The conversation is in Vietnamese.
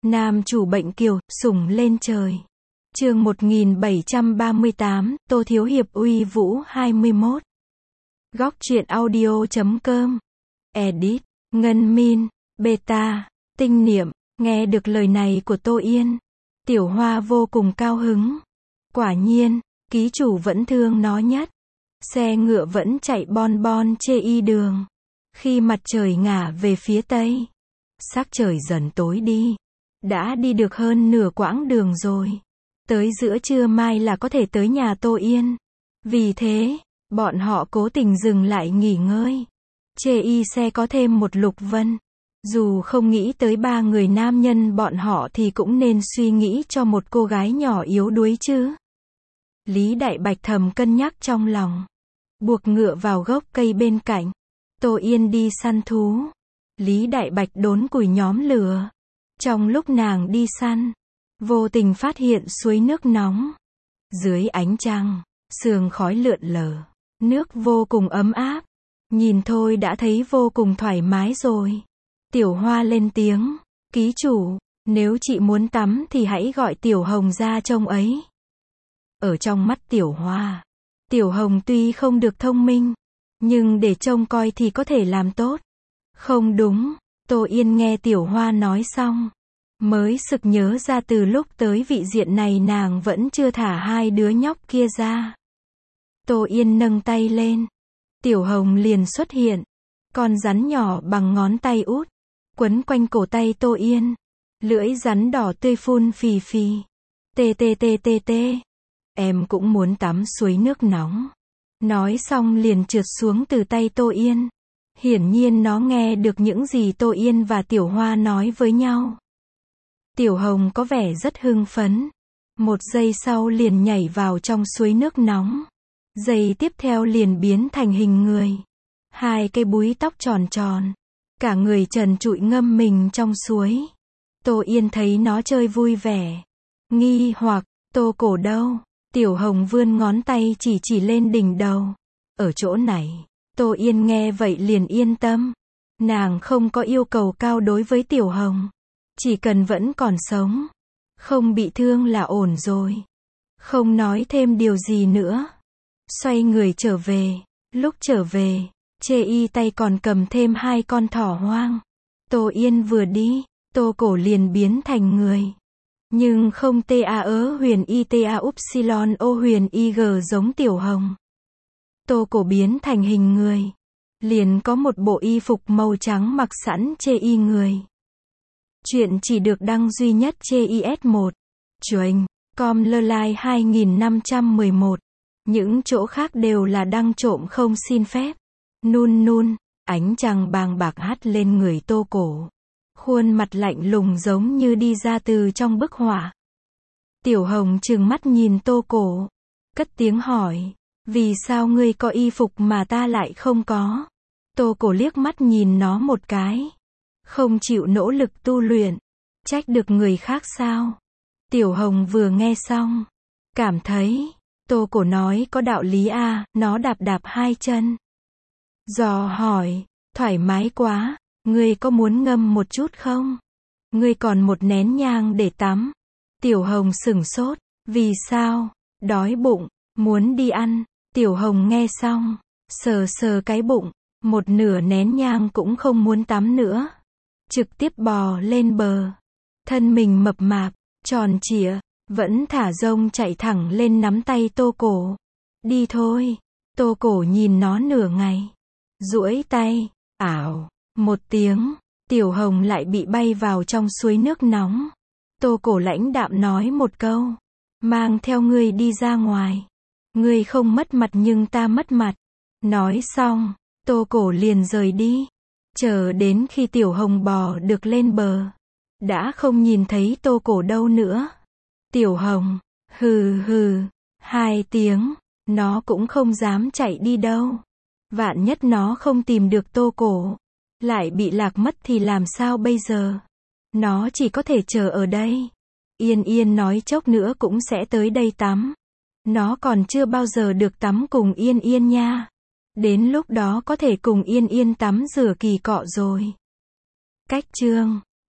Nam chủ bệnh kiều, sủng lên trời. Chương 1738, Tô Thiếu Hiệp uy vũ 21. Góc truyện audio.com. Edit, Ngân Min, Beta, Tinh Niệm. Nghe được lời này của Tô Yên, Tiểu Hoa vô cùng cao hứng. Quả nhiên, ký chủ vẫn thương nó nhất. Xe ngựa vẫn chạy bon bon chê y đường. Khi mặt trời ngả về phía tây, sắc trời dần tối đi. Đã đi được hơn nửa quãng đường rồi. Tới giữa trưa mai là có thể tới nhà Tô Yên. Vì thế, bọn họ cố tình dừng lại nghỉ ngơi. Chê y xe có thêm một Lục Vân. Dù không nghĩ tới ba người nam nhân bọn họ thì cũng nên suy nghĩ cho một cô gái nhỏ yếu đuối chứ. Lý Đại Bạch thầm cân nhắc trong lòng. Buộc ngựa vào gốc cây bên cạnh. Tô Yên đi săn thú. Lý Đại Bạch đốn củi nhóm lửa. Trong lúc nàng đi săn, vô tình phát hiện suối nước nóng. Dưới ánh trăng, sương khói lượn lờ. Nước vô cùng ấm áp. Nhìn thôi đã thấy vô cùng thoải mái rồi. Tiểu Hoa lên tiếng. Ký chủ, nếu chị muốn tắm thì hãy gọi Tiểu Hồng ra trông ấy. Ở trong mắt Tiểu Hoa, Tiểu Hồng tuy không được thông minh, nhưng để trông coi thì có thể làm tốt. Không đúng, Tô Yên nghe Tiểu Hoa nói xong, mới sực nhớ ra từ lúc tới vị diện này nàng vẫn chưa thả hai đứa nhóc kia ra. Tô Yên nâng tay lên, Tiểu Hồng liền xuất hiện. Con rắn nhỏ bằng ngón tay út, quấn quanh cổ tay Tô Yên. Lưỡi rắn đỏ tươi phun phì phì. Tê tê tê tê tê. Em cũng muốn tắm suối nước nóng. Nói xong liền trượt xuống từ tay Tô Yên. Hiển nhiên nó nghe được những gì Tô Yên và Tiểu Hoa nói với nhau. Tiểu Hồng có vẻ rất hưng phấn. Một giây sau liền nhảy vào trong suối nước nóng. Giây tiếp theo liền biến thành hình người. Hai cây búi tóc tròn tròn. Cả người trần trụi ngâm mình trong suối. Tô Yên thấy nó chơi vui vẻ. Nghi hoặc, Tô cổ đâu? Tiểu Hồng vươn ngón tay chỉ lên đỉnh đầu. Ở chỗ này. Tô Yên nghe vậy liền yên tâm. Nàng không có yêu cầu cao đối với Tiểu Hồng. Chỉ cần vẫn còn sống, không bị thương là ổn rồi. Không nói thêm điều gì nữa. Xoay người trở về. Lúc trở về, chê y tay còn cầm thêm hai con thỏ hoang. Tô Yên vừa đi, Tô cổ liền biến thành người. Nhưng không huyền upsilon o huyền ig giống Tiểu Hồng. Tô cổ biến thành hình người. Liền có một bộ y phục màu trắng mặc sẵn chê y người. Chuyện chỉ được đăng duy nhất CIS1. Chuềnh, com lơ 2511. Những chỗ khác đều là đăng trộm không xin phép. Nun, ánh trăng bàng bạc hắt lên người Tô cổ. Khuôn mặt lạnh lùng giống như đi ra từ trong bức họa. Tiểu Hồng trừng mắt nhìn Tô cổ. Cất tiếng hỏi. Vì sao ngươi có y phục mà ta lại không có? Tô cổ liếc mắt nhìn nó một cái. Không chịu nỗ lực tu luyện. Trách được người khác sao? Tiểu Hồng vừa nghe xong, cảm thấy Tô cổ nói có đạo lý à. Nó đạp hai chân. Dò hỏi. Thoải mái quá. Ngươi có muốn ngâm một chút không? Ngươi còn một nén nhang để tắm. Tiểu Hồng sửng sốt. Vì sao? Đói bụng. Muốn đi ăn. Tiểu Hồng nghe xong, sờ cái bụng. Một nửa nén nhang cũng không muốn tắm nữa. Trực tiếp bò lên bờ. Thân mình mập mạp, tròn trịa, vẫn thả rông chạy thẳng lên nắm tay Tô cổ. Đi thôi. Tô cổ nhìn nó nửa ngày. Duỗi tay, ảo, một tiếng, Tiểu Hồng lại bị bay vào trong suối nước nóng. Tô cổ lãnh đạm nói một câu. Mang theo ngươi đi ra ngoài. Ngươi không mất mặt nhưng ta mất mặt. Nói xong, Tô cổ liền rời đi. Chờ đến khi Tiểu Hồng bò được lên bờ, đã không nhìn thấy Tô cổ đâu nữa. Tiểu Hồng, hừ, hai tiếng, nó cũng không dám chạy đi đâu. Vạn nhất nó không tìm được Tô cổ, lại bị lạc mất thì làm sao bây giờ? Nó chỉ có thể chờ ở đây. Yên nói chốc nữa cũng sẽ tới đây tắm. Nó còn chưa bao giờ được tắm cùng Yên nha. Đến lúc đó có thể cùng Yên tắm rửa kỳ cọ rồi. Cách chương